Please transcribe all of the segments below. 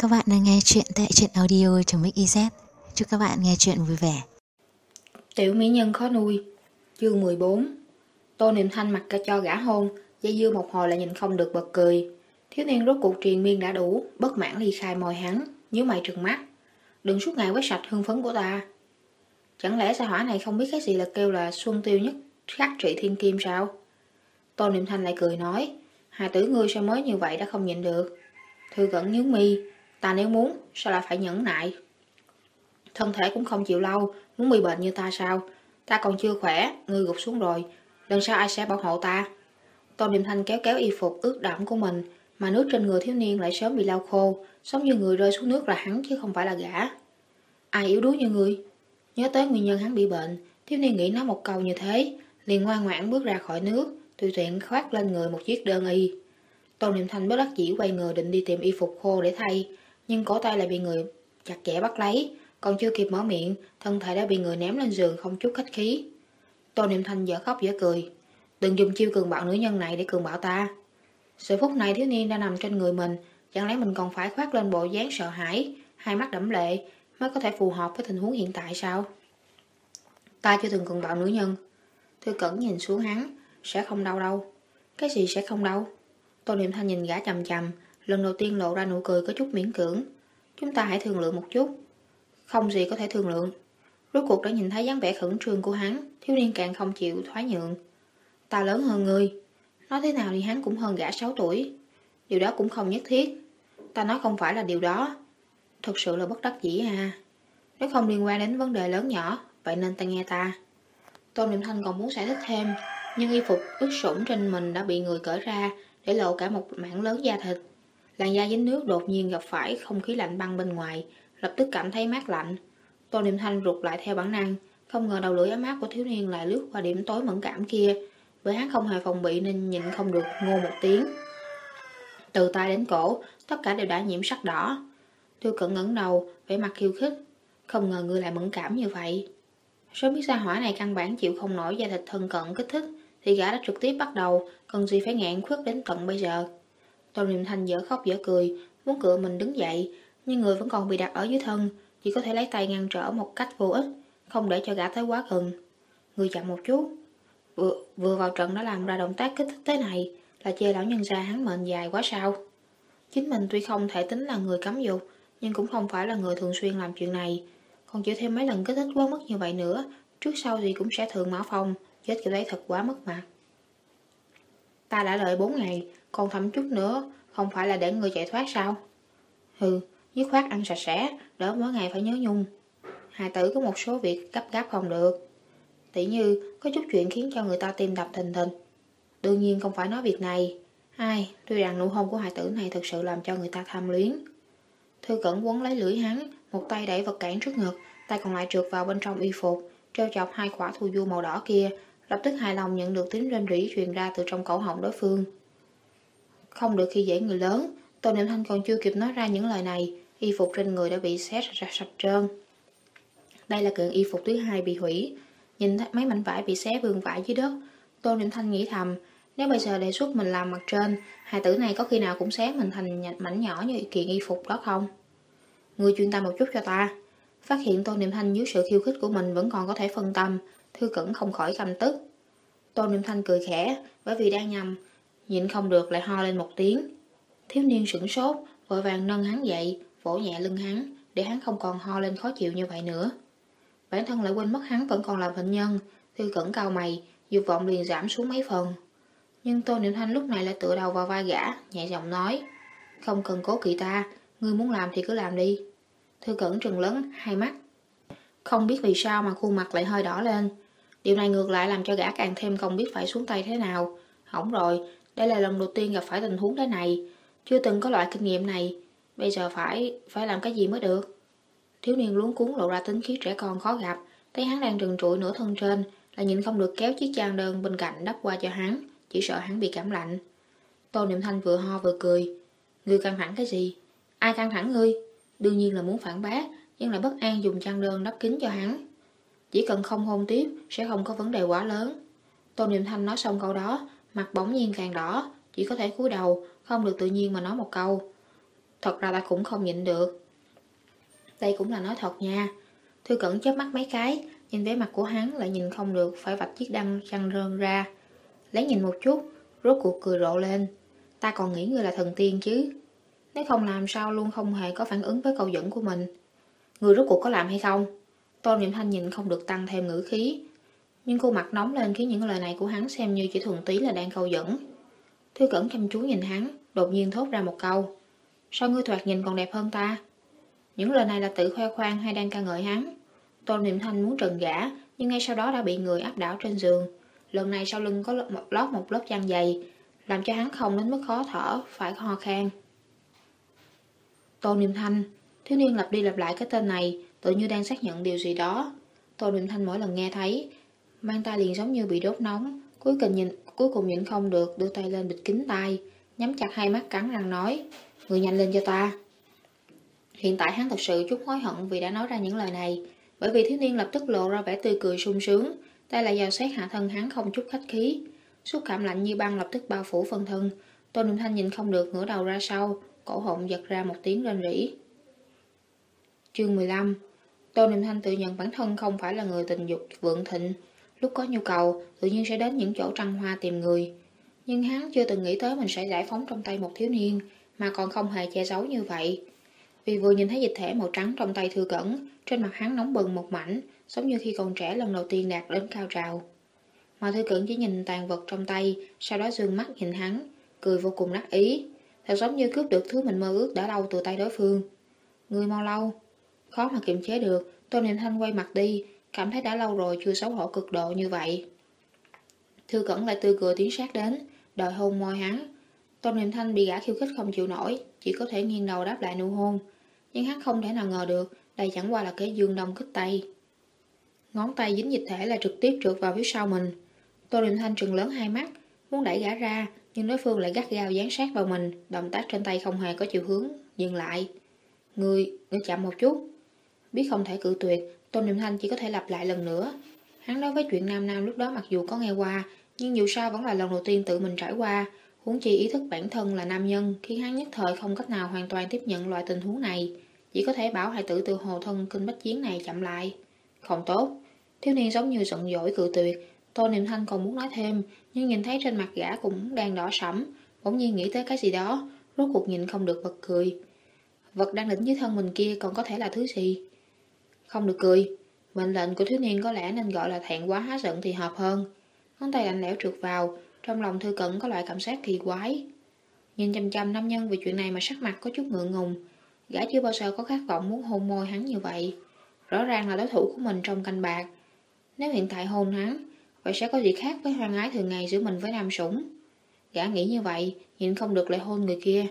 Các bạn đang nghe chuyện tại truyện audio.mix.iz. Chúc các bạn nghe chuyện vui vẻ. Tiểu mỹ nhân khó nuôi. Chương 14. Tô Niệm Thanh mặc cho gã hôn, dây dưa một hồi lại nhìn không được bật cười. Thiếu niên rốt cuộc triền miên đã đủ, bất mãn ly khai môi hắn, nhíu mày trừng mắt. Đừng suốt ngày quét sạch hương phấn của ta. Chẳng lẽ gia hỏa này không biết cái gì là kêu là xuân tiêu nhất khắc trị thiên kim sao? Tô Niệm Thanh lại cười nói, Hà tử ngươi sao mới như vậy đã không nhịn được. Thư Cẩn nhướng mi, ta nếu muốn sao lại phải nhẫn nại? Thân thể cũng không chịu lâu, muốn bị bệnh như ta sao? Ta còn chưa khỏe, ngươi gục xuống rồi, lần sau ai sẽ bảo hộ ta? Tô Điềm Thanh kéo kéo y phục ướt đẫm của mình, mà nước trên người thiếu niên lại sớm bị lau khô, giống như người rơi xuống nước là hắn chứ không phải là gã. Ai yếu đuối như ngươi? Nhớ tới nguyên nhân hắn bị bệnh, thiếu niên nghĩ nói một câu như thế, liền ngoan ngoãn bước ra khỏi nước, tùy tiện khoác lên người một chiếc đơn y. Tô Điềm Thanh bất đắc dĩ quay người định đi tìm y phục khô để thay, nhưng cổ tay lại bị người chặt chẽ bắt lấy, còn chưa kịp mở miệng, thân thể đã bị người ném lên giường không chút khách khí. Tô Niệm Thanh dở khóc dở cười. Đừng dùng chiêu cường bạo nữ nhân này để cường bạo ta. Sự phút này thiếu niên đã nằm trên người mình, chẳng lẽ mình còn phải khoác lên bộ dáng sợ hãi, hai mắt đẫm lệ mới có thể phù hợp với tình huống hiện tại sao? Ta chưa từng cường bạo nữ nhân. Thư Cẩn nhìn xuống hắn, sẽ không đau đâu. Cái gì sẽ không đau? Tô Niệm Thanh nhìn gã chằm chằm, lần đầu tiên lộ ra nụ cười có chút miễn cưỡng. Chúng ta hãy thương lượng một chút. Không gì có thể thương lượng. Rốt cuộc đã nhìn thấy dáng vẻ khẩn trương của hắn, thiếu niên càng không chịu thoái nhượng. Ta lớn hơn ngươi. Nói thế nào thì hắn cũng hơn gã 6 tuổi. Điều đó cũng không nhất thiết. Ta nói không phải là điều đó. Thật sự là bất đắc dĩ à. Nếu không liên quan đến vấn đề lớn nhỏ, vậy nên ta nghe ta. Tôn Niệm Thanh còn muốn giải thích thêm, nhưng y phục ướt sũng trên mình đã bị người cởi ra, để lộ cả một mảng lớn da thịt. Làn da dính nước đột nhiên gặp phải không khí lạnh băng bên ngoài, lập tức cảm thấy mát lạnh. Tô Niệm Thanh rụt lại theo bản năng, không ngờ đầu lưỡi ấm áp của thiếu niên lại lướt qua điểm tối mẫn cảm kia, bởi hắn không hề phòng bị nên nhịn không được ngô một tiếng. Từ tai đến cổ, tất cả đều đã nhiễm sắc đỏ. Thư Cận ngẩng đầu, vẻ mặt khiêu khích, không ngờ ngươi lại mẫn cảm như vậy. Sớm biết gia hỏa này căn bản chịu không nổi da thịt thân cận kích thích, thì gã đã trực tiếp bắt đầu, cần gì phải ngạn khuất đến tận bây giờ. Tô Niệm Thanh dở khóc dở cười, muốn cựa mình đứng dậy, nhưng người vẫn còn bị đặt ở dưới thân, chỉ có thể lấy tay ngăn trở một cách vô ích, không để cho gã tới quá gần. Người chậm một chút. Vừa vào trận đã làm ra động tác kích thích thế này, là chê lão nhân gia hắn mệnh dài quá sao? Chính mình tuy không thể tính là người cấm dục, nhưng cũng không phải là người thường xuyên làm chuyện này, còn chịu thêm mấy lần kích thích quá mức như vậy nữa, trước sau gì cũng sẽ thường mã phong, chết kiểu đấy thật quá mất mặt. Ta đã đợi 4 ngày, còn thậm chút nữa, không phải là để người chạy thoát sao? Hừ, dứt khoát ăn sạch sẽ, đỡ mỗi ngày phải nhớ nhung. Hài tử có một số việc gấp gáp không được. Tỉ như có chút chuyện khiến cho người ta tim đập thình thịch. Đương nhiên không phải nói việc này. Tuy rằng nụ hôn của hài tử này thực sự làm cho người ta tham luyến. Thư Cẩn quấn lấy lưỡi hắn, một tay đẩy vật cản trước ngực, tay còn lại trượt vào bên trong y phục, treo chọc hai quả thu du màu đỏ kia, lập tức hài lòng nhận được tiếng rên rỉ truyền ra từ trong cổ họng đối phương. Không được khi dễ người lớn. Tô Niệm Thanh còn chưa kịp nói ra những lời này, y phục trên người đã bị xé ra sạch trơn. Đây là kiện y phục thứ hai bị hủy. Nhìn thấy mấy mảnh vải bị xé vương vãi dưới đất, Tô Niệm Thanh nghĩ thầm, nếu bây giờ đề xuất mình làm mặt trên, hài tử này có khi nào cũng xé mình thành mảnh nhỏ như kiện y phục đó không? Người chuyên tâm một chút cho ta. Phát hiện Tô Niệm Thanh dưới sự khiêu khích của mình vẫn còn có thể phân tâm, Thư Cẩn không khỏi căm tức. Tô Niệm Thanh cười khẽ, bởi vì đang nhầm, nhịn không được lại ho lên một tiếng. Thiếu niên sửng sốt, vội vàng nâng hắn dậy, vỗ nhẹ lưng hắn, để hắn không còn ho lên khó chịu như vậy nữa. Bản thân lại quên mất hắn vẫn còn là bệnh nhân, Thư Cẩn cau mày, dục vọng liền giảm xuống mấy phần. Nhưng Tô Niệm Thanh lúc này lại tựa đầu vào vai gã, nhẹ giọng nói, không cần cố kỵ ta, ngươi muốn làm thì cứ làm đi. Thư Cẩn trừng lớn hai mắt, không biết vì sao mà khuôn mặt lại hơi đỏ lên. Điều này ngược lại làm cho gã càng thêm không biết phải xuống tay thế nào. Hỏng rồi, đây là lần đầu tiên gặp phải tình huống thế này, chưa từng có loại kinh nghiệm này, bây giờ phải làm cái gì mới được. Thiếu niên luống cuống lộ ra tính khí trẻ con khó gặp, thấy hắn đang trần trụi nửa thân trên, lại nhịn không được kéo chiếc chăn đơn bên cạnh đắp qua cho hắn, chỉ sợ hắn bị cảm lạnh. Tô Niệm Thanh vừa ho vừa cười, ngươi căng thẳng cái gì? Ai căng thẳng ngươi? Đương nhiên là muốn phản bác, nhưng lại bất an dùng chăn đơn đắp kín cho hắn. Chỉ cần không hôn tiếp sẽ không có vấn đề quá lớn. Tô Niệm Thanh nói xong câu đó, mặt bỗng nhiên càng đỏ, chỉ có thể cúi đầu, không được tự nhiên mà nói một câu. Thật ra ta cũng không nhịn được. Đây cũng là nói thật nha. Thư Cẩn chớp mắt mấy cái, nhìn vẻ mặt của hắn lại nhìn không được, phải vạch chiếc răng rơn ra. Lấy nhìn một chút, rốt cuộc cười rộ lên. Ta còn nghĩ ngươi là thần tiên chứ. Nếu không làm sao luôn không hề có phản ứng với câu dẫn của mình. Ngươi rốt cuộc có làm hay không? Tôn Niệm Thanh nhìn không được tăng thêm ngữ khí. Nhưng khuôn mặt nóng lên khiến những lời này của hắn xem như chỉ thuần túy là đang câu dẫn. Thư Cẩn chăm chú nhìn hắn, đột nhiên thốt ra một câu. Sao ngươi thoạt nhìn còn đẹp hơn ta? Những lời này là tự khoe khoang hay đang ca ngợi hắn? Tôn Niệm Thanh muốn trần gã, nhưng ngay sau đó đã bị người áp đảo trên giường. Lần này sau lưng có lót một lớp chăn dày, làm cho hắn không đến mức khó thở, phải ho khan. Tôn Niệm Thanh, thiếu niên lặp đi lặp lại cái tên này, tự như đang xác nhận điều gì đó. Tôn Niệm Thanh mỗi lần nghe thấy, mang tai liền giống như bị đốt nóng, cuối cùng nhịn không được, đưa tay lên bịt kín tai, nhắm chặt hai mắt cắn răng nói, người nhanh lên cho ta. Hiện tại hắn thật sự chút hối hận vì đã nói ra những lời này, bởi vì thiếu niên lập tức lộ ra vẻ tươi cười sung sướng, tay lại dò xét hạ thân hắn không chút khách khí. Xúc cảm lạnh như băng lập tức bao phủ phân thân. Tôn Niệm Thanh nhìn không được ngửa đầu ra sau, cổ họng giật ra một tiếng rên rỉ. Chương 15. Tôn Niệm Thanh tự nhận bản thân không phải là người tình dục vượng thịnh, lúc có nhu cầu tự nhiên sẽ đến những chỗ trăng hoa tìm người. Nhưng hắn chưa từng nghĩ tới mình sẽ giải phóng trong tay một thiếu niên, mà còn không hề che giấu như vậy. Vì vừa nhìn thấy dịch thể màu trắng trong tay Thư Cẩn, trên mặt hắn nóng bừng một mảnh, giống như khi còn trẻ lần đầu tiên đạt đến cao trào. Mà Thư Cẩn chỉ nhìn tàn vật trong tay, sau đó dương mắt nhìn hắn, cười vô cùng đắc ý, thật giống như cướp được thứ mình mơ ước đã lâu từ tay đối phương. Người mau lâu. Khó mà kiềm chế được, Tôn Niệm Thanh quay mặt đi, cảm thấy đã lâu rồi chưa xấu hổ cực độ như vậy. Thư Cẩn lại tươi cười tiến sát đến, đòi hôn môi hắn. Tôn Niệm Thanh bị gã khiêu khích không chịu nổi, chỉ có thể nghiêng đầu đáp lại nụ hôn. Nhưng hắn không thể nào ngờ được, đây chẳng qua là cái dương đông kích tây. Ngón tay dính dịch thể là trực tiếp trượt vào phía sau mình. Tôn Niệm Thanh trừng lớn hai mắt, muốn đẩy gã ra, nhưng đối phương lại gắt gao dán sát vào mình, động tác trên tay không hề có chiều hướng dừng lại. Ngươi chậm một chút. Biết không thể cự tuyệt, Tôn Niệm Thanh chỉ có thể lặp lại lần nữa. Hắn nói với chuyện nam nam lúc đó mặc dù có nghe qua, nhưng dù sao vẫn là lần đầu tiên tự mình trải qua, huống chi ý thức bản thân là nam nhân, khiến hắn nhất thời không cách nào hoàn toàn tiếp nhận loại tình huống này, chỉ có thể bảo hài tử từ hồ thân kinh bách chiến này chậm lại. Không tốt. Thiếu niên giống như giận dỗi cự tuyệt. Tôn Niệm Thanh còn muốn nói thêm, nhưng nhìn thấy trên mặt gã cũng đang đỏ sẫm, bỗng nhiên nghĩ tới cái gì đó, rốt cuộc nhìn không được bật cười. Vật đang đỉnh dưới thân mình kia còn có thể là thứ gì? Không được cười. Mệnh lệnh của thiếu niên có lẽ nên gọi là thẹn quá hóa giận thì hợp hơn. Ngón tay lạnh lẽo trượt vào, trong lòng Thư Cẩn có loại cảm giác kỳ quái. Nhìn chăm chăm nam nhân vì chuyện này mà sắc mặt có chút ngượng ngùng. Gã chưa bao giờ có khát vọng muốn hôn môi hắn như vậy. Rõ ràng là đối thủ của mình trong canh bạc. Nếu hiện tại hôn hắn, vậy sẽ có gì khác với hoang ái thường ngày giữa mình với nam sủng. Gã nghĩ như vậy, nhìn không được lại hôn người kia.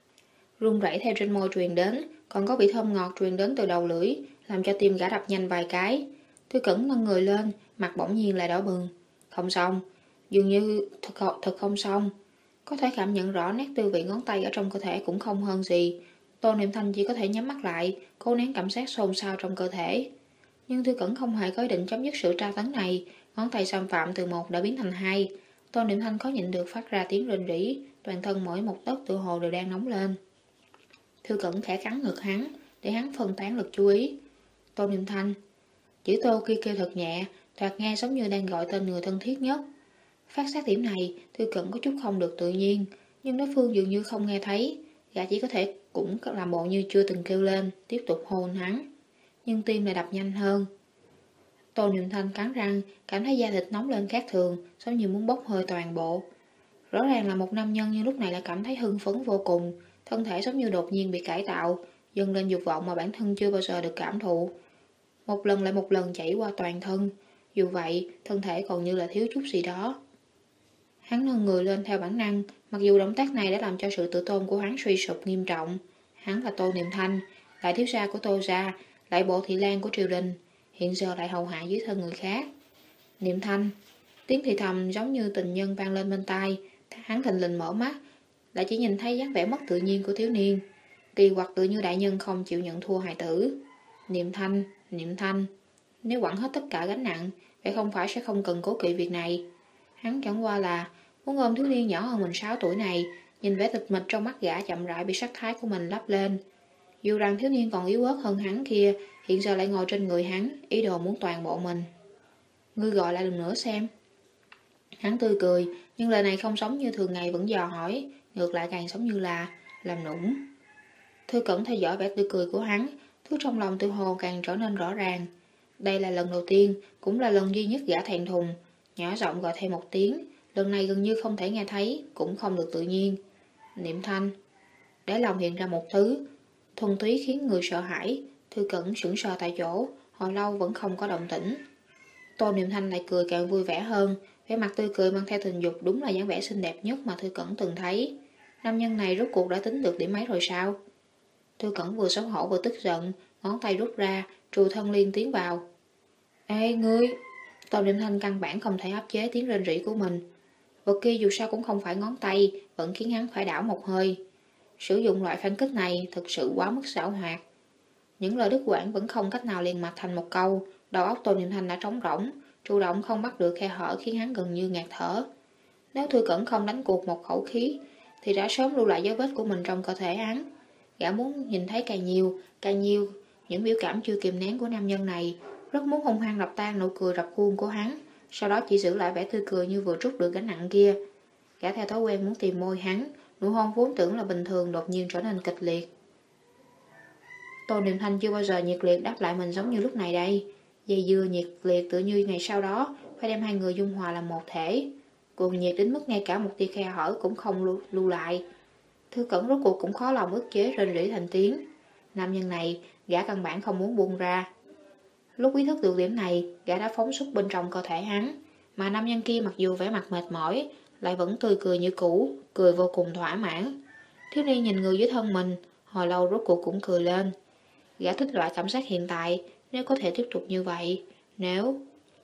Run rẩy theo trên môi truyền đến, còn có vị thơm ngọt truyền đến từ đầu lưỡi, làm cho tim gã đập nhanh vài cái. Thư Cẩn nâng người lên, mặt bỗng nhiên lại đỏ bừng. Không xong, dường như thật không xong. Có thể cảm nhận rõ nét tư vị ngón tay ở trong cơ thể cũng không hơn gì. Tôn Niệm Thanh chỉ có thể nhắm mắt lại, cố nén cảm giác xôn xao trong cơ thể. Nhưng Thư Cẩn không hề có ý định chấm dứt sự tra tấn này, ngón tay xâm phạm từ 1 đã biến thành 2. Tôn Niệm Thanh khó nhịn được phát ra tiếng rên rỉ, toàn thân mỗi một tấc tựa hồ đều đang nóng lên. Thư Cẩn khẽ cắn ngực hắn, để hắn phân tán lực chú ý. Tôn Niệm Thanh. Chữ Tô kia kêu thật nhẹ, thoạt nghe giống như đang gọi tên người thân thiết nhất. Phát giác điểm này, Thư Cẩn có chút không được tự nhiên, nhưng đối phương dường như không nghe thấy. Gã chỉ có thể cũng làm bộ như chưa từng kêu lên, tiếp tục hôn hắn. Nhưng tim lại đập nhanh hơn. Tôn Niệm Thanh cắn răng, cảm thấy da thịt nóng lên khác thường, giống như muốn bốc hơi toàn bộ. Rõ ràng là một nam nhân nhưng lúc này lại cảm thấy hưng phấn vô cùng, thân thể giống như đột nhiên bị cải tạo, dâng lên dục vọng mà bản thân chưa bao giờ được cảm thụ. Một lần lại một lần chảy qua toàn thân, dù vậy, thân thể còn như là thiếu chút gì đó. Hắn nâng người lên theo bản năng, mặc dù động tác này đã làm cho sự tự tôn của hắn suy sụp nghiêm trọng. Hắn là Tô Niệm Thanh, lại thiếu gia của Tô gia, lại bộ thị lang của triều đình, hiện giờ lại hầu hạ dưới thân người khác. Niệm Thanh, tiếng thì thầm giống như tình nhân vang lên bên tai. Hắn thình lình mở mắt, lại chỉ nhìn thấy dáng vẻ mất tự nhiên của thiếu niên, kỳ quặc tự như đại nhân không chịu nhận thua hài tử. Niệm Thanh, nếu quẳng hết tất cả gánh nặng, vậy không phải sẽ không cần cố kỵ việc này. Hắn chẳng qua là muốn ôm thiếu niên nhỏ hơn mình 6 tuổi này, Nhìn vẻ tịch mịch trong mắt gã chậm rãi bị sắc thái của mình lắp lên. Dù rằng thiếu niên còn yếu ớt hơn hắn kia, hiện giờ lại ngồi trên người hắn, ý đồ muốn toàn bộ mình. Ngươi gọi lại lần nữa xem. Hắn tươi cười, nhưng lời này không giống như thường ngày vẫn dò hỏi, ngược lại càng giống như là làm nũng. Thư Cẩn theo dõi vẻ tươi cười của hắn, thứ trong lòng tự hồ càng trở nên rõ ràng. Đây là lần đầu tiên, cũng là lần duy nhất gã thẹn thùng, nhỏ giọng gọi thêm một tiếng, lần này gần như không thể nghe thấy, cũng không được tự nhiên. Niệm Thanh. Đáy lòng hiện ra một thứ, thuần túy khiến người sợ hãi. Thư Cẩn sững sờ tại chỗ, hồi lâu vẫn không có động tĩnh. Tô Niệm Thanh lại cười càng vui vẻ hơn, vẻ mặt tươi cười mang theo tình dục đúng là dáng vẻ xinh đẹp nhất mà Thư Cẩn từng thấy. Nam nhân này rốt cuộc đã tính được điểm mấy rồi sao? Thư Cẩn vừa xấu hổ vừa tức giận, ngón tay rút ra, Trù Thân Liên tiến vào. Ê ngươi! Tô Niệm Thanh căn bản không thể áp chế tiếng rên rỉ của mình. Vật kia dù sao cũng không phải ngón tay, vẫn khiến hắn phải đảo một hơi. Sử dụng loại phản kích này thực sự quá mức xảo hoạt. Những lời đứt quãng vẫn không cách nào liền mạch thành một câu, đầu óc Tô Niệm Thanh đã trống rỗng, chủ động không bắt được khe hở khiến hắn gần như ngạt thở. Nếu Thư Cẩn không đánh cuộc một khẩu khí, thì đã sớm lưu lại dấu vết của mình trong cơ thể hắn. Gã muốn nhìn thấy càng nhiều những biểu cảm chưa kìm nén của nam nhân này, rất muốn hung hăng đập tan nụ cười rập khuôn của hắn, sau đó chỉ giữ lại vẻ tươi cười như vừa trút được gánh nặng kia. Gã theo thói quen muốn tìm môi hắn, nụ hôn vốn tưởng là bình thường đột nhiên trở nên kịch liệt. Tô Niệm Thanh chưa bao giờ nhiệt liệt đáp lại mình giống như lúc này đây. Dây dưa nhiệt liệt tự như ngày sau đó phải đem hai người dung hòa làm một thể. Cuồng nhiệt đến mức ngay cả một tia khe hở cũng không lưu lại. Thư Cẩn rốt cuộc cũng khó lòng ức chế rên rỉ thành tiếng. Nam nhân này, gã căn bản không muốn buông ra. Lúc ý thức được điểm này, gã đã phóng xuất bên trong cơ thể hắn. Mà nam nhân kia mặc dù vẻ mặt mệt mỏi, lại vẫn tươi cười như cũ, cười vô cùng thỏa mãn. Thiếu niên nhìn người dưới thân mình, hồi lâu rốt cuộc cũng cười lên. Gã thích loại cảm giác hiện tại, nếu có thể tiếp tục như vậy, nếu...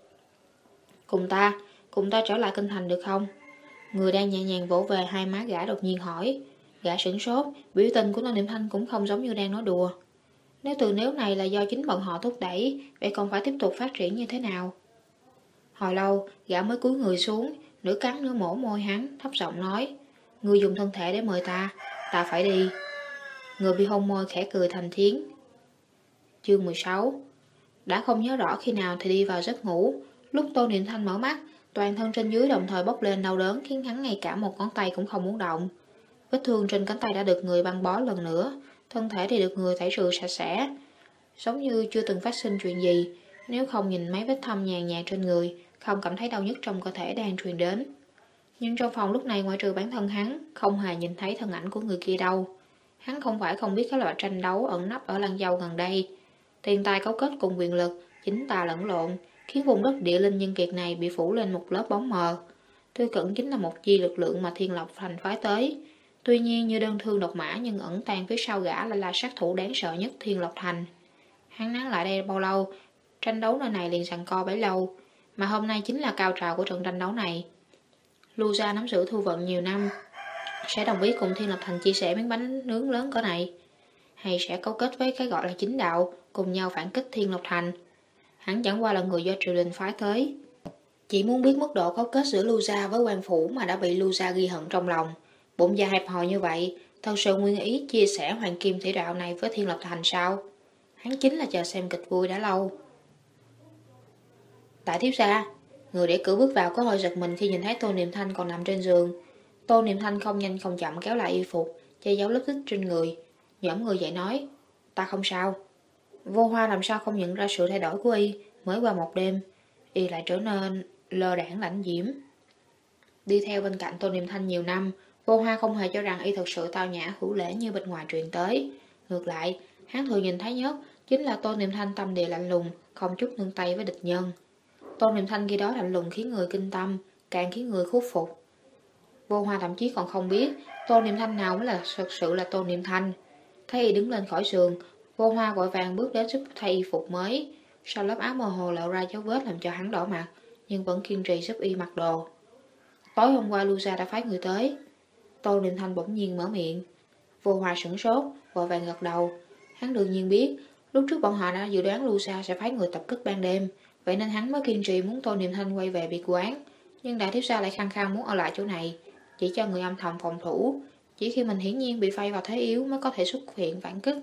Cùng ta trở lại kinh thành được không? Người đang nhẹ nhàng vỗ về hai má gã đột nhiên hỏi. Gã sửng sốt, biểu tình của Tô Niệm Thanh cũng không giống như đang nói đùa. Nếu này là do chính bọn họ thúc đẩy, vậy còn phải tiếp tục phát triển như thế nào? Hồi lâu, gã mới cúi người xuống, nửa cắn nửa mổ môi hắn, thấp giọng nói. Người dùng thân thể để mời ta phải đi. Người bị hôn môi khẽ cười thành tiếng. Chương 16. Đã không nhớ rõ khi nào thì đi vào giấc ngủ. Lúc Tô Niệm Thanh mở mắt, toàn thân trên dưới đồng thời bốc lên đau đớn khiến hắn ngay cả một ngón tay cũng không muốn động. Vết thương trên cánh tay đã được người băng bó lần nữa, thân thể thì được người tẩy rửa sạch sẽ, giống như chưa từng phát sinh chuyện gì. Nếu không nhìn mấy vết thâm nhàn nhạt trên người, không cảm thấy đau nhức trong cơ thể đang truyền đến. Nhưng trong phòng lúc này ngoại trừ bản thân hắn, không hề nhìn thấy thân ảnh của người kia đâu. Hắn không phải không biết cái loại tranh đấu ẩn nấp ở Lăng Châu gần đây. Tiền tài cấu kết cùng quyền lực, chính tà lẫn lộn, khiến vùng đất địa linh nhân kiệt này bị phủ lên một lớp bóng mờ. Thư Cẩn chính là một chi lực lượng mà Thiên Lộc Thành phái tới. Tuy nhiên như đơn thương độc mã nhưng ẩn tàng phía sau gã lại là sát thủ đáng sợ nhất Thiên Lộc Thành. Hắn nán lại đây bao lâu, tranh đấu nơi này liền giằng co bấy lâu, mà hôm nay chính là cao trào của trận tranh đấu này. Lưu gia nắm giữ Thu Vận nhiều năm, sẽ đồng ý cùng Thiên Lộc Thành chia sẻ miếng bánh nướng lớn cỡ này, hay sẽ cấu kết với cái gọi là chính đạo, cùng nhau phản kích Thiên Lộc Thành. Hắn chẳng qua là người do triều đình phái tới, chỉ muốn biết mức độ cấu kết giữa Lưu gia với quan phủ mà đã bị Lưu gia ghi hận trong lòng. Bụng dạ hẹp hòi như vậy, thật sự nguyên ý chia sẻ hoàng kim thủy đạo này với Thiên Lộc Thành sao? Hắn chính là chờ xem kịch vui đã lâu. Tại thiếu gia, người để cử bước vào có hơi giật mình khi nhìn thấy Tô Niệm Thanh còn nằm trên giường. Tô Niệm Thanh không nhanh không chậm kéo lại y phục, che giấu lớp tích trên người, nhõm người dậy nói, ta không sao. Vô Hoa làm sao không nhận ra sự thay đổi của y, mới qua một đêm, y lại trở nên lơ đãng lãnh diễm. Đi theo bên cạnh Tô Niệm Thanh nhiều năm, Vô Hoa không hề cho rằng y thực sự tao nhã hữu lễ như bên ngoài truyền tới. Ngược lại, hắn thường nhìn thấy nhất chính là Tô Niệm Thanh tâm địa lạnh lùng, không chút nương tay với địch nhân. Tô Niệm Thanh khi đó lạnh lùng khiến người kinh tâm, càng khiến người khuất phục. Vô Hoa thậm chí còn không biết Tô Niệm Thanh nào mới là thực sự là Tô Niệm Thanh. Thấy y đứng lên khỏi giường, Vô Hoa vội vàng bước đến giúp thay y phục mới. Sau lớp áo mơ hồ lộ ra dấu vết làm cho hắn đỏ mặt, nhưng vẫn kiên trì giúp y mặc đồ. Tối hôm qua Lưu gia đã phái người tới. Tô Niệm Thanh bỗng nhiên mở miệng. Vô Hoa sửng sốt, vội vàng gật đầu. Hắn đương nhiên biết, lúc trước bọn họ đã dự đoán Lưu gia sẽ phái người tập kích ban đêm, vậy nên hắn mới kiên trì muốn Tô Niệm Thanh quay về biệt quán. Nhưng đại thiếu gia lại khăng khăng muốn ở lại chỗ này, chỉ cho người âm thầm phòng thủ, Chỉ khi mình hiển nhiên bị vây vào thế yếu mới có thể xuất hiện phản kích.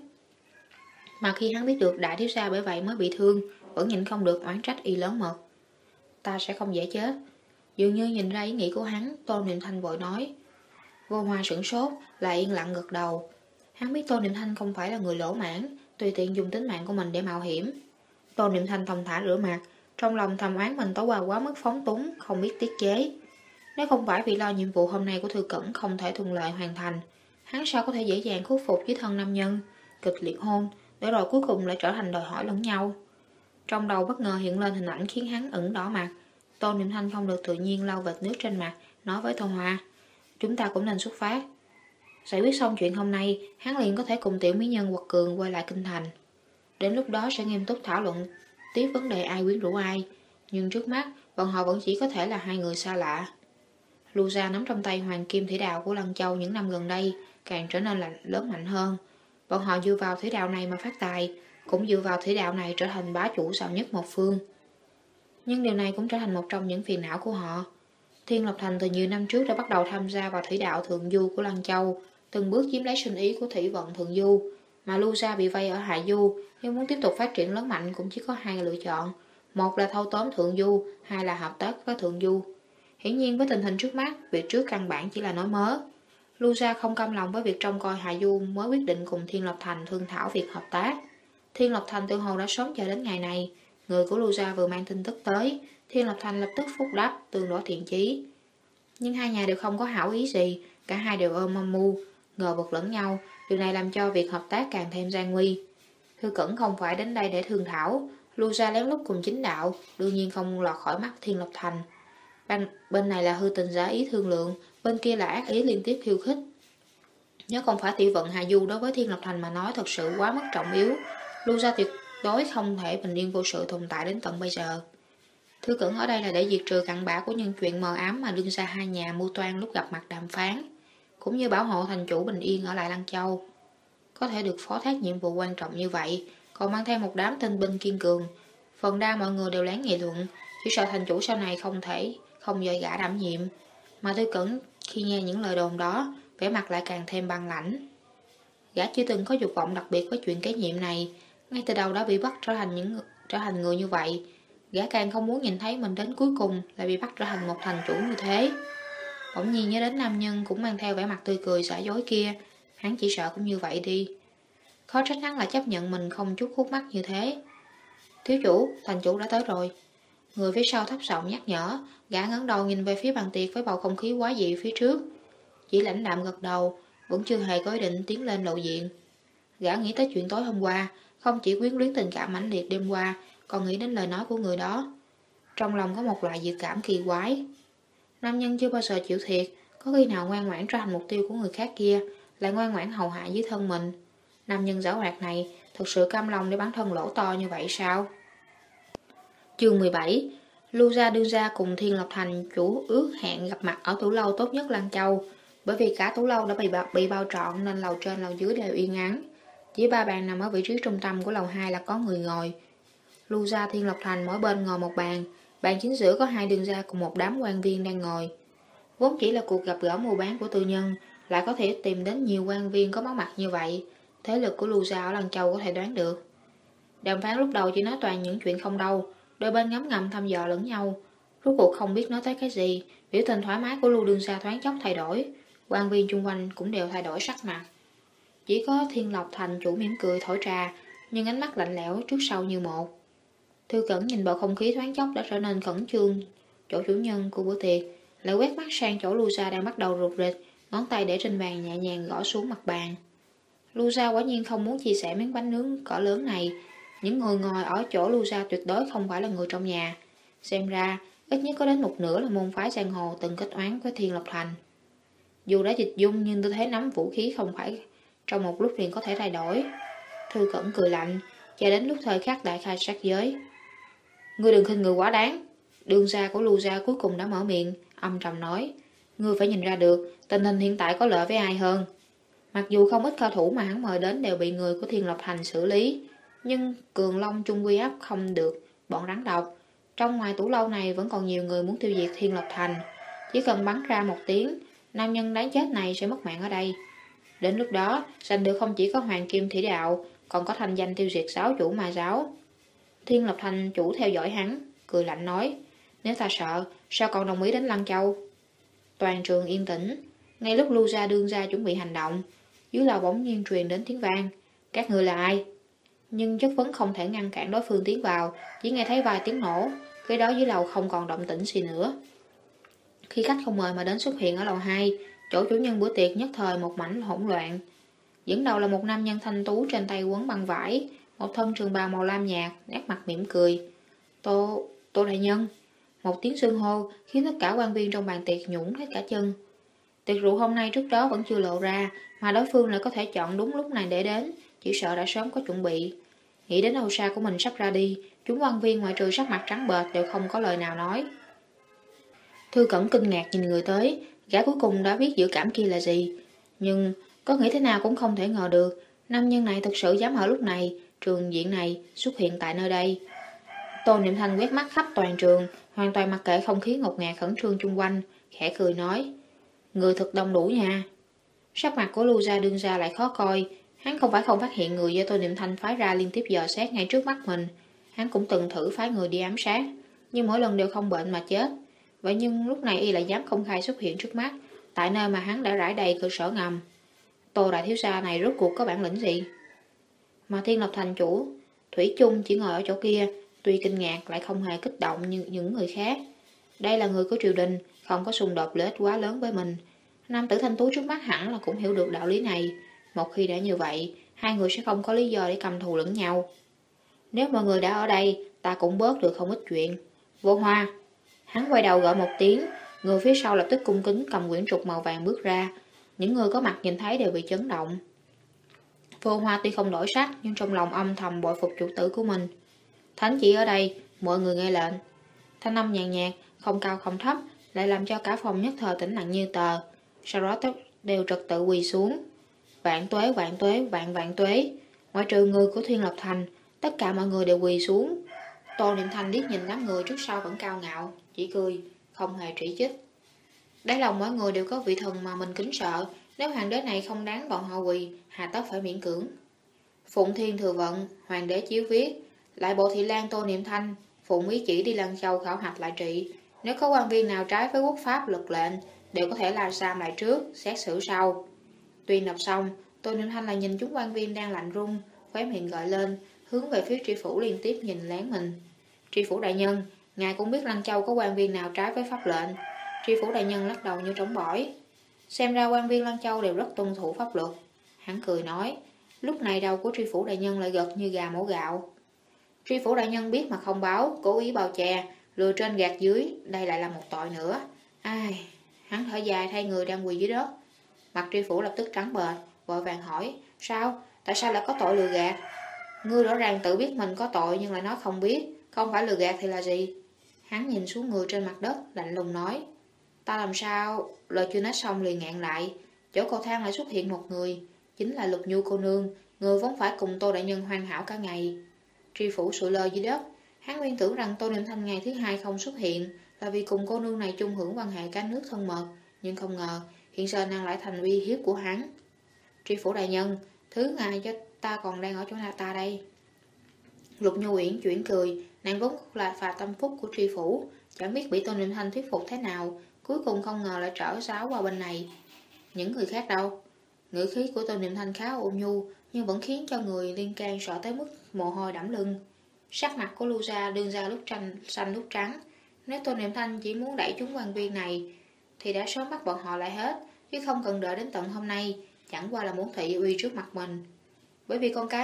Mà khi hắn biết được đại thiếu gia bởi vậy mới bị thương, vẫn nhịn không được oán trách y lớn mật. Ta sẽ không dễ chết. Dường như nhìn ra ý nghĩ của hắn, Tôn Niệm Thanh vội nói. Vô Hoa sửng sốt, lại yên lặng gật đầu. Hắn biết Tôn Niệm Thanh không phải là người lỗ mãn, tùy tiện dùng tính mạng của mình để mạo hiểm. Tôn Niệm Thanh thong thả rửa mặt, trong lòng thầm oán mình tối qua quá mức phóng túng, không biết tiết chế. Nếu không phải vì lo nhiệm vụ hôm nay của Thư Cẩn không thể thuận lợi hoàn thành, hắn sao có thể dễ dàng khuất phục với thân nam nhân, kịch liệt hôn, để rồi cuối cùng lại trở thành đòi hỏi lẫn nhau. Trong đầu bất ngờ hiện lên hình ảnh khiến hắn ửng đỏ mặt. Tôn Niệm Thanh không được tự nhiên lau vệt nước trên mặt, nói với Tô Hoa. Chúng ta cũng nên xuất phát. Giải quyết xong chuyện hôm nay, hắn liền có thể cùng tiểu mỹ nhân quật cường quay lại kinh thành. Đến lúc đó sẽ nghiêm túc thảo luận tiếp vấn đề ai quyến rũ ai. Nhưng trước mắt, bọn họ vẫn chỉ có thể là hai người xa lạ. Lưu Gia nắm trong tay hoàng kim thủy đạo của Lăng Châu những năm gần đây càng trở nên là lớn mạnh hơn. Bọn họ dựa vào thủy đạo này mà phát tài, cũng dựa vào thủy đạo này trở thành bá chủ giàu nhất một phương. Nhưng điều này cũng trở thành một trong những phiền não của họ. Thiên Lập Thành từ nhiều năm trước đã bắt đầu tham gia vào thủy đạo thượng du của Lăng Châu, từng bước chiếm lấy sinh ý của thủy vận thượng du. Mà Lưu Gia bị vây ở hạ du, nếu muốn tiếp tục phát triển lớn mạnh cũng chỉ có hai lựa chọn. Một là thâu tóm thượng du, hai là hợp tác với thượng du. Hiển nhiên với tình hình trước mắt, việc trước căn bản chỉ là nói mớ. Lưu Gia không cam lòng với việc trông coi hạ du mới quyết định cùng Thiên Lập Thành thương thảo việc hợp tác. Thiên Lập Thành tự hồ đã sớm chờ đến ngày này. Người của Lưu Gia vừa mang tin tức tới, Thiên Lập Thành lập tức phúc đáp, tương đối thiện chí. Nhưng hai nhà đều không có hảo ý gì, cả hai đều ôm âm mưu, ngờ vực lẫn nhau, điều này làm cho việc hợp tác càng thêm gian nguy. Thư Cẩn không phải đến đây để thương thảo, Lưu Gia lén lút cùng chính đạo, đương nhiên không lọt khỏi mắt Thiên Lập Thành. Bên này là hư tình giả ý thương lượng, bên kia là ác ý liên tiếp khiêu khích. Nếu không phải tiểu vận hạ du đối với Thiên Lập Thành mà nói thật sự quá mức trọng yếu, Lưu Gia tuyệt đối không thể bình yên vô sự tồn tại đến tận bây giờ. Thư Cẩn ở đây là để diệt trừ cặn bã của những chuyện mờ ám mà đương ra hai nhà mưu toan lúc gặp mặt đàm phán, cũng như bảo hộ thành chủ bình yên ở lại Lăng Châu. Có thể được phó thác nhiệm vụ quan trọng như vậy, còn mang theo một đám tinh binh kiên cường, phần đa mọi người đều lén nghị luận, chỉ sợ thành chủ sau này không dời gã đảm nhiệm. Mà Thư Cẩn khi nghe những lời đồn đó, vẻ mặt lại càng thêm băng lãnh. Gã chưa từng có dục vọng đặc biệt với chuyện kế nhiệm này, ngay từ đầu đã bị bắt trở thành người như vậy. Gã càng không muốn nhìn thấy mình đến cuối cùng lại bị bắt trở thành một thành chủ như thế. Bỗng nhiên nhớ đến nam nhân cũng mang theo vẻ mặt tươi cười giả dối kia, hắn chỉ sợ cũng như vậy đi. Khó trách hắn là chấp nhận mình không chút khúc mắc như thế. Thiếu chủ, thành chủ đã tới rồi. Người phía sau thấp giọng nhắc nhở, gã ngẩng đầu nhìn về phía bàn tiệc với bầu không khí quá dị phía trước. Chỉ lãnh đạm gật đầu, vẫn chưa hề có ý định tiến lên lộ diện. Gã nghĩ tới chuyện tối hôm qua, không chỉ quyến luyến tình cảm mãnh liệt đêm qua, còn nghĩ đến lời nói của người đó. Trong lòng có một loại dự cảm kỳ quái. Nam nhân chưa bao giờ chịu thiệt, có khi nào ngoan ngoãn trở thành mục tiêu của người khác kia, lại ngoan ngoãn hầu hạ dưới thân mình. Nam nhân giảo hoạt này thực sự cam lòng để bản thân lỗ to như vậy sao? Chương 17. Lưu Gia đương gia cùng Thiên Lập Thành chủ ước hẹn gặp mặt ở tủ lâu tốt nhất Lăng Châu. Bởi vì cả tủ lâu đã bị bao trọn nên lầu trên lầu dưới đều yên ắng. Chỉ ba bàn nằm ở vị trí trung tâm của lầu 2 là có người ngồi. Lưu Gia Thiên Lập Thành mỗi bên ngồi một bàn, bàn chính giữa có hai đương gia cùng một đám quan viên đang ngồi. Vốn chỉ là cuộc gặp gỡ mua bán của tư nhân, lại có thể tìm đến nhiều quan viên có máu mặt như vậy. Thế lực của Lưu Gia ở Lăng Châu có thể đoán được. Đàm phán lúc đầu chỉ nói toàn những chuyện không đâu, đôi bên ngấm ngầm thăm dò lẫn nhau. Rốt cuộc không biết nói tới cái gì, biểu tình thoải mái của Lưu đương gia thoáng chốc thay đổi, quan viên chung quanh cũng đều thay đổi sắc mặt. Chỉ có Thiên Lập Thành chủ mỉm cười thổi trà, nhưng ánh mắt lạnh lẽo trước sau như một. Thư Cẩn nhìn bầu không khí thoáng chốc đã trở nên khẩn trương. Chỗ chủ nhân của bữa tiệc lại quét mắt sang chỗ Lưu Gia đang bắt đầu rụt rịch, ngón tay để trên bàn nhẹ nhàng gõ xuống mặt bàn. Lưu Gia quả nhiên không muốn chia sẻ miếng bánh nướng cỡ lớn này. Những người ngồi ở chỗ Lưu Gia tuyệt đối không phải là người trong nhà. Xem ra, ít nhất có đến một nửa là môn phái giang hồ từng kết oán với Thiên Lập Thành. Dù đã dịch dung nhưng tư thế nắm vũ khí không phải trong một lúc liền có thể thay đổi. Thư Cẩn cười lạnh, chờ đến lúc thời khắc đại khai sát giới. Ngươi đừng khinh người quá đáng. Đương gia của Lưu Gia cuối cùng đã mở miệng, âm trầm nói. Ngươi phải nhìn ra được tình hình hiện tại có lợi với ai hơn. Mặc dù không ít cao thủ mà hắn mời đến đều bị người của Thiên Lập Thành xử lý, nhưng Cường Long chung quy áp không được bọn rắn độc. Trong ngoài tủ lâu này vẫn còn nhiều người muốn tiêu diệt Thiên Lập Thành. Chỉ cần bắn ra một tiếng, nam nhân đáng chết này sẽ mất mạng ở đây. Đến lúc đó, giành được không chỉ có hoàng kim thủy đạo, còn có thành danh tiêu diệt giáo chủ ma giáo. Thiên Lập Thành chủ theo dõi hắn, cười lạnh nói, nếu ta sợ, sao còn đồng ý đến Lăng Châu? Toàn trường yên tĩnh, ngay lúc Lưu Gia đương gia chuẩn bị hành động, dưới lầu bỗng nhiên truyền đến tiếng vang, các người là ai? Nhưng chất vấn không thể ngăn cản đối phương tiến vào, chỉ nghe thấy vài tiếng nổ, cái đó dưới lầu không còn động tĩnh gì nữa. Khi khách không mời mà đến xuất hiện ở lầu 2, chỗ chủ nhân bữa tiệc nhất thời một mảnh hỗn loạn. Dẫn đầu là một nam nhân thanh tú trên tay quấn băng vải, một thân trường bào màu lam nhạt, nét mặt mỉm cười. Tô đại nhân. Một tiếng xưng hô khiến tất cả quan viên trong bàn tiệc nhũn hết cả chân. Tiệc rượu hôm nay trước đó vẫn chưa lộ ra, mà đối phương lại có thể chọn đúng lúc này để đến, chỉ sợ đã sớm có chuẩn bị. Nghĩ đến Âu Sa của mình sắp ra đi, chúng quan viên ngoại trừ sắc mặt trắng bệch đều không có lời nào nói. Thư Cẩn kinh ngạc nhìn người tới, gã cuối cùng đã biết dự cảm kia là gì. Nhưng có nghĩ thế nào cũng không thể ngờ được, nam nhân này thực sự dám ở lúc này, trường diện này xuất hiện tại nơi đây. Tô Niệm Thanh quét mắt khắp toàn trường, hoàn toàn mặc kệ không khí ngột ngạt khẩn trương chung quanh, khẽ cười nói, người thật đông đủ nha. Sắc mặt của Lưu Gia đương gia lại khó coi, hắn không phải không phát hiện người do Tô Niệm Thanh phái ra liên tiếp dò xét ngay trước mắt mình. Hắn cũng từng thử phái người đi ám sát, nhưng mỗi lần đều không bệnh mà chết. Vậy nhưng lúc này y lại dám công khai xuất hiện trước mắt, tại nơi mà hắn đã rải đầy cơ sở ngầm. Tô đại thiếu gia này rốt cuộc có bản lĩnh gì? Mà Thiên Lập Thành chủ, thủy chung chỉ ngồi ở chỗ kia, tuy kinh ngạc lại không hề kích động như những người khác. Đây là người của triều đình, không có xung đột lợi ích quá lớn với mình. Nam tử thanh tú trước mắt hẳn là cũng hiểu được đạo lý này. Một khi đã như vậy, hai người sẽ không có lý do để cầm thù lẫn nhau. Nếu mọi người đã ở đây, ta cũng bớt được không ít chuyện. Vô Hoa. Hắn quay đầu gọi một tiếng, người phía sau lập tức cung kính cầm quyển trục màu vàng bước ra. Những người có mặt nhìn thấy đều bị chấn động. Vô Hoa tuy không đổi sắc, nhưng trong lòng âm thầm bội phục chủ tử của mình. Thánh chỉ ở đây, mọi người nghe lệnh. Thanh âm nhàn nhạt, không cao không thấp, lại làm cho cả phòng nhất thời tĩnh lặng như tờ. Sau đó đều trật tự quỳ xuống. Vạn tuế, vạn tuế, vạn vạn tuế. Ngoại trừ người của Thiên Lập Thành, tất cả mọi người đều quỳ xuống. Tô Niệm Thanh liếc nhìn đám người trước sau vẫn cao ngạo, chỉ cười, không hề chỉ trích. Đáy lòng mỗi người đều có vị thần mà mình kính sợ, nếu hoàng đế này không đáng bọn họ quỳ, hà tất phải miễn cưỡng. Phụng Thiên thừa vận, hoàng đế chiếu viết, lại bộ thị lang Tô Niệm Thanh, phụng ý chỉ đi Lăng Châu khảo hạch lại trị. Nếu có quan viên nào trái với quốc pháp luật lệnh, đều có thể la giam lại trước, xét xử sau. Tuyên đọc xong, Tô Niệm Thanh lại nhìn chúng quan viên đang lạnh run, khóe miệng gợi lên, hướng về phía tri phủ liên tiếp nhìn lén mình. Tri phủ đại nhân, ngài cũng biết Lăng Châu có quan viên nào trái với pháp lệnh. Tri phủ đại nhân lắc đầu như trống bỏi. Xem ra quan viên Lăng Châu đều rất tuân thủ pháp luật. Hắn cười nói, lúc này đầu của tri phủ đại nhân lại gật như gà mổ gạo. Tri phủ đại nhân biết mà không báo, cố ý bao che, lừa trên gạt dưới, đây lại là một tội nữa. Ai, hắn thở dài thay người đang quỳ dưới đất. Mặt tri phủ lập tức trắng bệch, vội vàng hỏi, sao, tại sao lại có tội lừa gạt? Ngươi rõ ràng tự biết mình có tội nhưng lại nói không biết, không phải lừa gạt thì là gì? Hắn nhìn xuống người trên mặt đất, lạnh lùng nói, ta làm sao? Lời chưa nói xong liền ngạn lại, chỗ cầu thang lại xuất hiện một người, chính là Lục Nhu cô nương, người vốn phải cùng Tô đại nhân hoàn hảo cả ngày. Tri phủ sụi lơ dưới đất, hắn nguyên tưởng rằng Tô Niệm Thanh ngày thứ hai không xuất hiện là vì cùng cô nương này chung hưởng quan hệ cá nước thân mật, nhưng không ngờ hiện giờ nàng lại thành uy hiếp của hắn. Tri phủ đại nhân, thứ ngài cho ta còn đang ở chỗ nào ta đây? Lục Nhu Uyển chuyển cười, nàng vốn là phà tâm phúc của tri phủ, chẳng biết bị Tô Niệm Thanh thuyết phục thế nào, cuối cùng không ngờ lại trở sáo qua bên này. Những người khác đâu? Ngữ khí của Tô Niệm Thanh khá ôn nhu, nhưng vẫn khiến cho người liên can sợ tới mức mồ hôi đẫm lưng. Sắc mặt của Lưu Gia đương ra lúc xanh lúc trắng. Nếu Tô Niệm Thanh chỉ muốn đẩy chúng quan viên này thì đã sớm bắt bọn họ lại hết, chứ không cần đợi đến tận hôm nay, chẳng qua là muốn thị uy trước mặt mình. Bởi vì con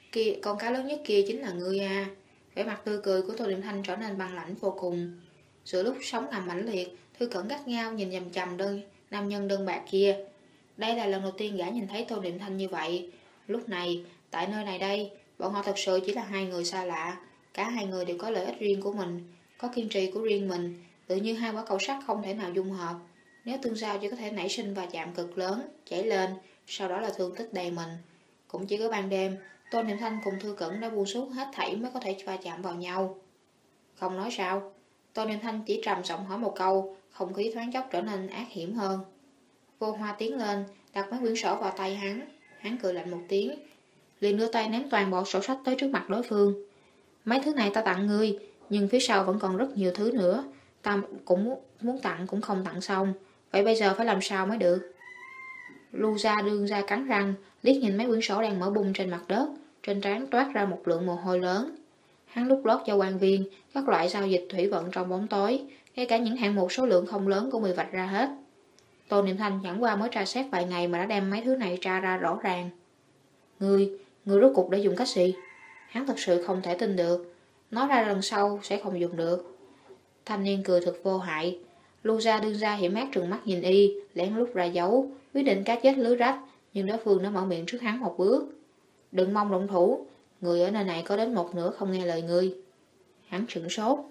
cá lớn nhất kia chính là ngươi à. Vẻ mặt tươi cười của Tô Niệm Thanh trở nên băng lãnh vô cùng. Giữa lúc sóng ngầm mãnh liệt, Thư Cẩn gắt gao nhìn chằm chằm nam nhân đơn bạc kia. Đây là lần đầu tiên gã nhìn thấy Tô Niệm Thanh như vậy. Lúc này, tại nơi này đây, bọn họ thật sự chỉ là hai người xa lạ. Cả hai người đều có lợi ích riêng của mình, có kiên trì của riêng mình, tự như hai quả cầu sắt không thể nào dung hợp. Nếu tương giao chỉ có thể nảy sinh va chạm cực lớn, chảy lên, sau đó là thương tích đầy mình. Cũng chỉ có ban đêm, Tô Niệm Thanh cùng Thư Cẩn đã buông xuống hết thảy mới có thể va chạm vào nhau. Không nói sao, Tô Niệm Thanh chỉ trầm giọng hỏi một câu, không khí thoáng chốc trở nên ác hiểm hơn. Vô Hoa tiến lên, đặt mấy quyển sổ vào tay hắn. Hắn cười lạnh một tiếng, liền đưa tay ném toàn bộ sổ sách tới trước mặt đối phương. Mấy thứ này ta tặng ngươi, nhưng phía sau vẫn còn rất nhiều thứ nữa. Ta cũng muốn tặng cũng không tặng xong. Vậy bây giờ phải làm sao mới được? Lưu Gia đương ra cắn răng, liếc nhìn mấy quyển sổ đang mở bung trên mặt đất, trên trán toát ra một lượng mồ hôi lớn. Hắn lúc lót cho quan viên các loại giao dịch thủy vận trong bóng tối, ngay cả những hạng mục số lượng không lớn cũng bị vạch ra hết. Tô Niệm Thanh chẳng qua mới tra xét vài ngày mà đã đem mấy thứ này tra ra rõ ràng. Ngươi rốt cuộc đã dùng cách gì? Hắn thật sự không thể tin được. Nói ra lần sau sẽ không dùng được. Thanh niên cười thật vô hại. Lưu Gia đương ra hiểm ác trừng mắt nhìn y, lén lút ra dấu, quyết định cá chết lưới rách, nhưng đối phương đã mở miệng trước hắn một bước. Đừng mong động thủ, người ở nơi này có đến một nửa không nghe lời ngươi. Hắn sửng sốt.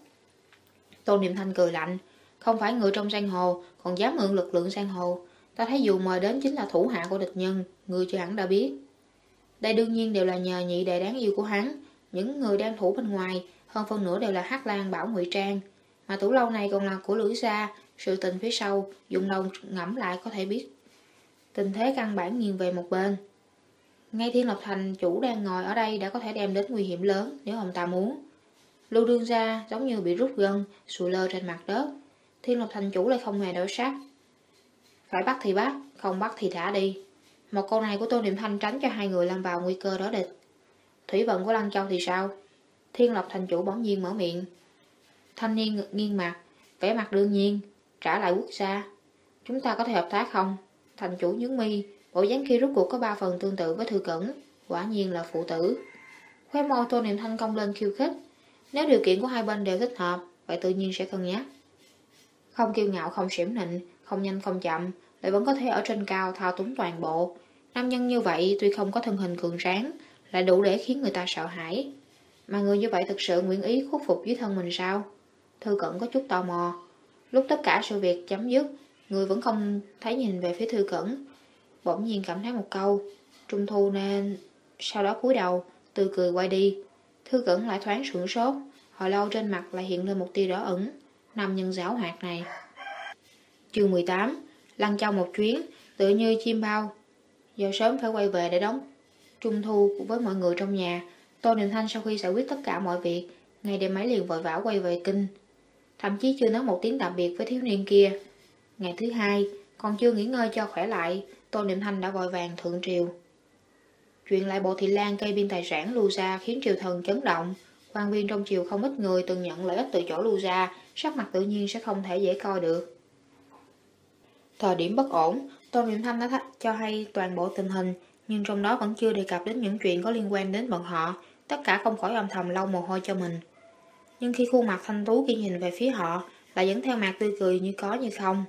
Tô Niệm Thanh cười lạnh. Không phải người trong giang hồ, còn dám mượn lực lượng giang hồ. Ta thấy dù mời đến chính là thủ hạ của địch nhân, ngươi chưa hẳn đã biết. Đây đương nhiên đều là nhờ nhị đệ đáng yêu của hắn. Những người đang thủ bên ngoài, hơn phân nửa đều là Hắc Lang bảo ngụy trang. Mà tủ lâu này còn là của Lữ gia, sự tình phía sau, dùng đầu ngẫm lại có thể biết. Tình thế căn bản nghiêng về một bên. Ngay Thiên Lộc Thành chủ đang ngồi ở đây đã có thể đem đến nguy hiểm lớn nếu ông ta muốn. Lưu đương gia giống như bị rút gân, sụi lơ trên mặt đất. Thiên Lộc Thành chủ lại không hề đổi sắc. Phải bắt thì bắt, không bắt thì thả đi. Một câu này của Tô Niệm Thanh tránh cho hai người lâm vào nguy cơ đối địch. Thủy vận của Lăng Châu thì sao? Thiên Lộc Thành chủ bỗng nhiên mở miệng. Thanh niên nghiêng mặt, vẻ mặt đương nhiên, trả lại quốc gia. Chúng ta có thể hợp tác không? Thành chủ nhướng mi, bộ dáng kia rốt cuộc có 3 phần tương tự với Thư Cẩn, quả nhiên là phụ tử. Khóe môi Tô Niệm Thanh cong lên khiêu khích. Nếu điều kiện của hai bên đều thích hợp, vậy tự nhiên sẽ cân nhắc. Không kiêu ngạo, không xỉm nịnh, không nhanh không chậm, lại vẫn có thể ở trên cao thao túng toàn bộ. Nam nhân như vậy tuy không có thân hình cường tráng, lại đủ để khiến người ta sợ hãi. Mà người như vậy thực sự nguyện ý khuất phục dưới thân mình sao? Thư Cẩn có chút tò mò. Lúc tất cả sự việc chấm dứt, người vẫn không thấy nhìn về phía Thư Cẩn. Bỗng nhiên cảm thấy một câu, Trung Thu nên... Sau đó cúi đầu, tươi cười quay đi. Thư Cẩn lại thoáng sửng sốt, hồi lâu trên mặt lại hiện lên một tia đỏ ửng. Nam nhân giáo hoạt này. Chương 18. Lăng Châu một chuyến, tựa như chim bao. Giờ sớm phải quay về để đón Trung Thu với mọi người trong nhà. Tô Niệm Thanh sau khi giải quyết tất cả mọi việc, ngày đêm ấy liền vội vã quay về kinh. Thậm chí chưa nói một tiếng tạm biệt với thiếu niên kia. Ngày thứ hai, còn chưa nghỉ ngơi cho khỏe lại, Tô Niệm Thanh đã vội vàng thượng triều. Chuyện lại Bộ Thị Lan cây biên tài sản Lưu Gia khiến triều thần chấn động. Quan viên trong triều không ít người từng nhận lợi ích từ chỗ Lưu Gia, sắc mặt tự nhiên sẽ không thể dễ coi được. Thời điểm bất ổn, Tô Niệm Thanh đã cho hay toàn bộ tình hình, nhưng trong đó vẫn chưa đề cập đến những chuyện có liên quan đến bọn họ, tất cả không khỏi âm thầm lau mồ hôi cho mình. Nhưng khi khuôn mặt thanh tú kia nhìn về phía họ, lại vẫn theo mặt tươi cười như có như không.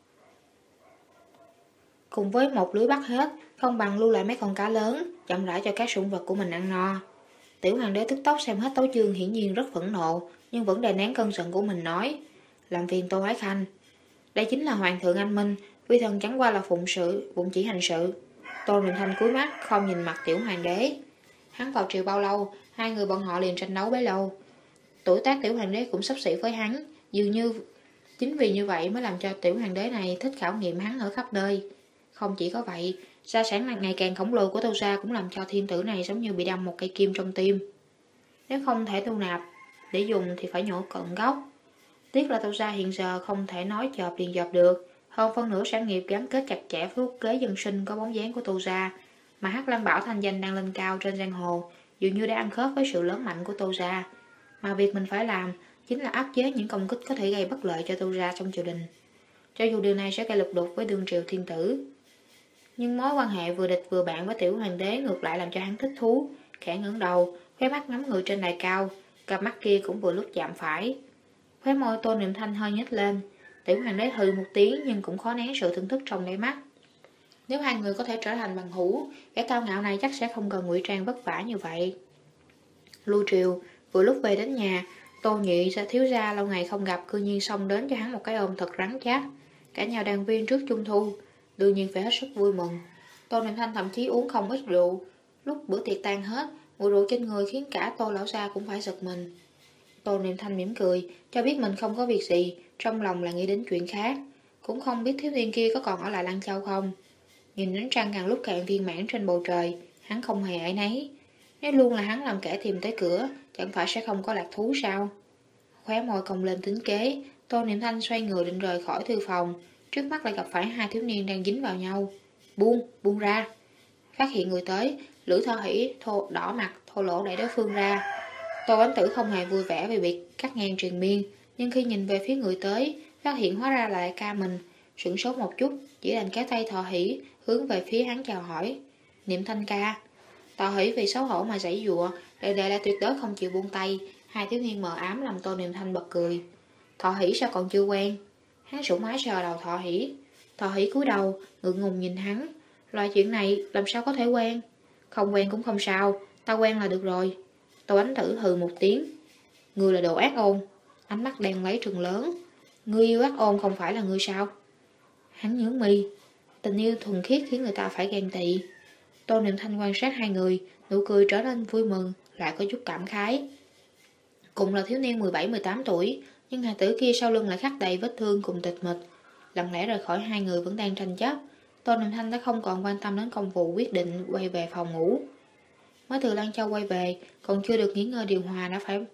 Cùng với một lưới bắt hết, không bằng lưu lại mấy con cá lớn, chậm rãi cho các sủng vật của mình ăn no. Tiểu hoàng đế tức tốc xem hết tấu chương hiển nhiên rất phẫn nộ, nhưng vẫn đè nén cơn giận của mình nói, làm phiền Tô Ái Khanh. Đây chính là hoàng thượng anh minh, vi thần chẳng qua là phụng chỉ hành sự. Tô Niệm Thanh cúi mắt, không nhìn mặt tiểu hoàng đế. Hắn vào triều bao lâu, hai người bọn họ liền tranh đấu bấy lâu. Tuổi tác tiểu hoàng đế cũng xấp xỉ với hắn, dường như chính vì như vậy mới làm cho tiểu hoàng đế này thích khảo nghiệm hắn ở khắp nơi. Không chỉ có vậy, gia sản ngày càng khổng lồ của Tô gia cũng làm cho thiên tử này giống như bị đâm một cây kim trong tim. Nếu không thể thu nạp để dùng thì phải nhổ cận gốc. Tiếc là Tô gia hiện giờ không thể nói chộp liền chộp được, hơn phân nửa sản nghiệp gắn kết chặt chẽ với quốc kế dân sinh có bóng dáng của Tô gia, mà Hắc Lăng Bảo thanh danh đang lên cao trên giang hồ, dường như đã ăn khớp với sự lớn mạnh của Tô gia. Mà việc mình phải làm chính là áp chế những công kích có thể gây bất lợi cho Tô gia trong triều đình. Cho dù điều này sẽ gây lục đục với đương triều thiên tử, nhưng mối quan hệ vừa địch vừa bạn với tiểu hoàng đế ngược lại làm cho hắn thích thú. Khẽ ngẩng đầu, khóe mắt ngắm người trên đài cao, cặp mắt kia cũng vừa lúc chạm phải. Khóe môi Tô Niệm Thanh hơi nhếch lên. Tiểu hoàng đế hừ một tiếng nhưng cũng khó nén sự thưởng thức trong đáy mắt. Nếu hai người có thể trở thành bằng hữu, kẻ cao ngạo này chắc sẽ không cần ngụy trang vất vả như vậy. Lưu triều, vừa lúc về đến nhà, Tô Nhị ra thiếu gia lâu ngày không gặp, cư nhiên xông đến cho hắn một cái ôm thật rắn chắc. Cả nhà đoàn viên trước Trung Thu, đương nhiên phải hết sức vui mừng. Tô Niệm Thanh thậm chí uống không ít rượu. Lúc bữa tiệc tan hết, mùi rượu trên người khiến cả Tô lão gia cũng phải giật mình. Tô Niệm Thanh mỉm cười, cho biết mình không có việc gì, trong lòng là nghĩ đến chuyện khác. Cũng không biết thiếu niên kia có còn ở lại Lăng Châu không. Nhìn ánh trăng càng lúc càng viên mãn trên bầu trời, hắn không hề áy náy. Nếu luôn là hắn làm kẻ tìm tới cửa, chẳng phải sẽ không có lạc thú sao? Khóe môi cong lên tính kế, Tô Niệm Thanh xoay người định rời khỏi thư phòng, trước mắt lại gặp phải hai thiếu niên đang dính vào nhau. Buông ra. Phát hiện người tới, Lữ Thọ Hỷ đỏ mặt, thô lỗ đẩy đối phương ra. Tô Ánh Tử không hề vui vẻ vì bị cắt ngang triền miên, nhưng khi nhìn về phía người tới, phát hiện hóa ra là ca mình, sửng sốt một chút, chỉ đành kéo tay Thọ Hỷ hướng về phía hắn chào hỏi. Niệm Thanh ca. Thọ Hỷ vì xấu hổ mà giãy giụa, đệ lại tuyệt đối không chịu buông tay. Hai thiếu niên mờ ám làm Tô Niệm Thanh bật cười. Thọ Hỷ sao còn chưa quen? Hắn sủng ái sờ đầu Thọ Hỷ. Thọ Hỷ cúi đầu, ngượng ngùng nhìn hắn. Loại chuyện này làm sao có thể quen? Không quen cũng không sao, ta quen là được rồi. Tô Ánh Tử hừ một tiếng. Ngươi là đồ ác ôn. Ánh mắt đen lấy trừng lớn. Ngươi yêu ác ôn không phải là ngươi sao? Hắn nhướng mi. Tình yêu thuần khiết khiến người ta phải ghen tị. Tô Niệm Thanh quan sát hai người, nụ cười trở nên vui mừng, lại có chút cảm khái. Cùng là thiếu niên 17-18 tuổi, nhưng hài tử kia sau lưng lại khắc đầy vết thương cùng tịch mịch. Lặng lẽ rời khỏi hai người vẫn đang tranh chấp. Tô Niệm Thanh đã không còn quan tâm đến công vụ, quyết định quay về phòng ngủ. Mới từ Lan Châu quay về, còn chưa được nghỉ ngơi điều hòa đã phải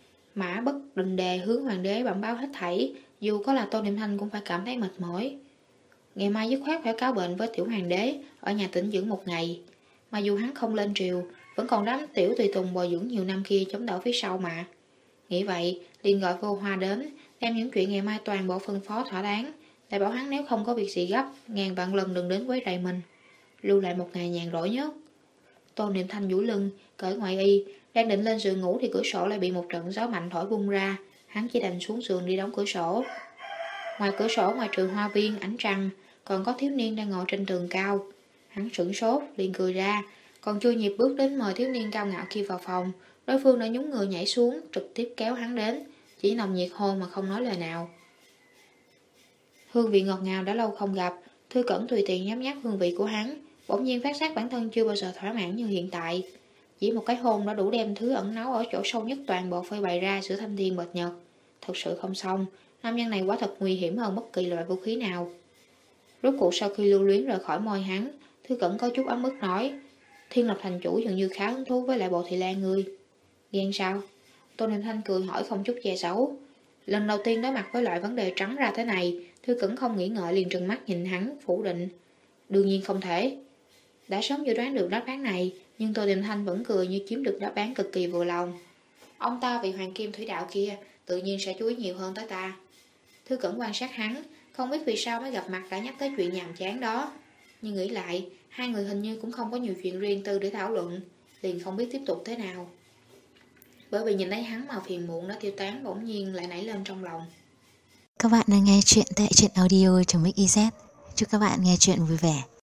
mã bất đình đề hướng hoàng đế bẩm báo hết thảy. Dù có là Tô Niệm Thanh cũng phải cảm thấy mệt mỏi. Ngày mai dứt khoát phải cáo bệnh với tiểu hoàng đế, ở nhà tĩnh dưỡng một ngày. Mà dù hắn không lên triều, vẫn còn đám tiểu tùy tùng bồi dưỡng nhiều năm kia chống đỡ phía sau mà. Nghĩ vậy, liền gọi Vô Hoa đến, đem những chuyện ngày mai toàn bộ phân phó thỏa đáng, lại bảo hắn nếu không có việc gì gấp, ngàn vạn lần đừng đến quấy rầy mình, lưu lại một ngày nhàn rỗi nhất. Tô Niệm Thanh duỗi lưng, cởi ngoại y, đang định lên giường ngủ thì cửa sổ lại bị một trận gió mạnh thổi bung ra, hắn chỉ đành xuống giường đi đóng cửa sổ. Ngoài cửa sổ, ngoài trường hoa viên ánh trăng, còn có thiếu niên đang ngồi trên tường cao. Hắn sửng sốt, liền cười ra, còn chưa nhịp bước đến mời thiếu niên cao ngạo kia vào phòng, đối phương đã nhún người nhảy xuống, trực tiếp kéo hắn đến, chỉ nồng nhiệt hôn mà không nói lời nào. Hương vị ngọt ngào đã lâu không gặp, Thư Cẩn tùy tiện nhấm nháp hương vị của hắn, bỗng nhiên phát giác bản thân chưa bao giờ thỏa mãn như hiện tại. Chỉ một cái hôn đã đủ đem thứ ẩn náu ở chỗ sâu nhất toàn bộ phơi bày ra giữa thanh thiên bạch nhật. Thật sự không xong, nam nhân này quá thật nguy hiểm hơn bất kỳ loại vũ khí nào. Rốt cuộc sau khi lưu luyến rời khỏi môi hắn, Thư Cẩn có chút ấm ức nói, Thiên Lập thành chủ dường như khá hứng thú với lại bộ thị lan ngươi. Ghen sao? Tô Niệm Thanh cười hỏi không chút che giấu. Lần đầu tiên đối mặt với loại vấn đề trắng ra thế này, Thư Cẩn không nghĩ ngợi liền trừng mắt nhìn hắn, phủ định. Đương nhiên không thể. Đã sớm dự đoán được đáp án này, nhưng Tô Niệm Thanh vẫn cười như chiếm được đáp án cực kỳ vừa lòng. Ông ta vì hoàng kim thủy đạo kia, tự nhiên sẽ chú ý nhiều hơn tới ta. Thư Cẩn quan sát hắn, không biết vì sao mới gặp mặt đã nhắc tới chuyện nhàm chán đó. Nhưng nghĩ lại, hai người hình như cũng không có nhiều chuyện riêng tư để thảo luận, liền không biết tiếp tục thế nào. Bởi vì nhìn thấy hắn mà phiền muộn đã tiêu tán bỗng nhiên lại nảy lên trong lòng. Các bạn đang nghe chuyện tại truyện audio.mix.iz. Chúc các bạn nghe chuyện vui vẻ.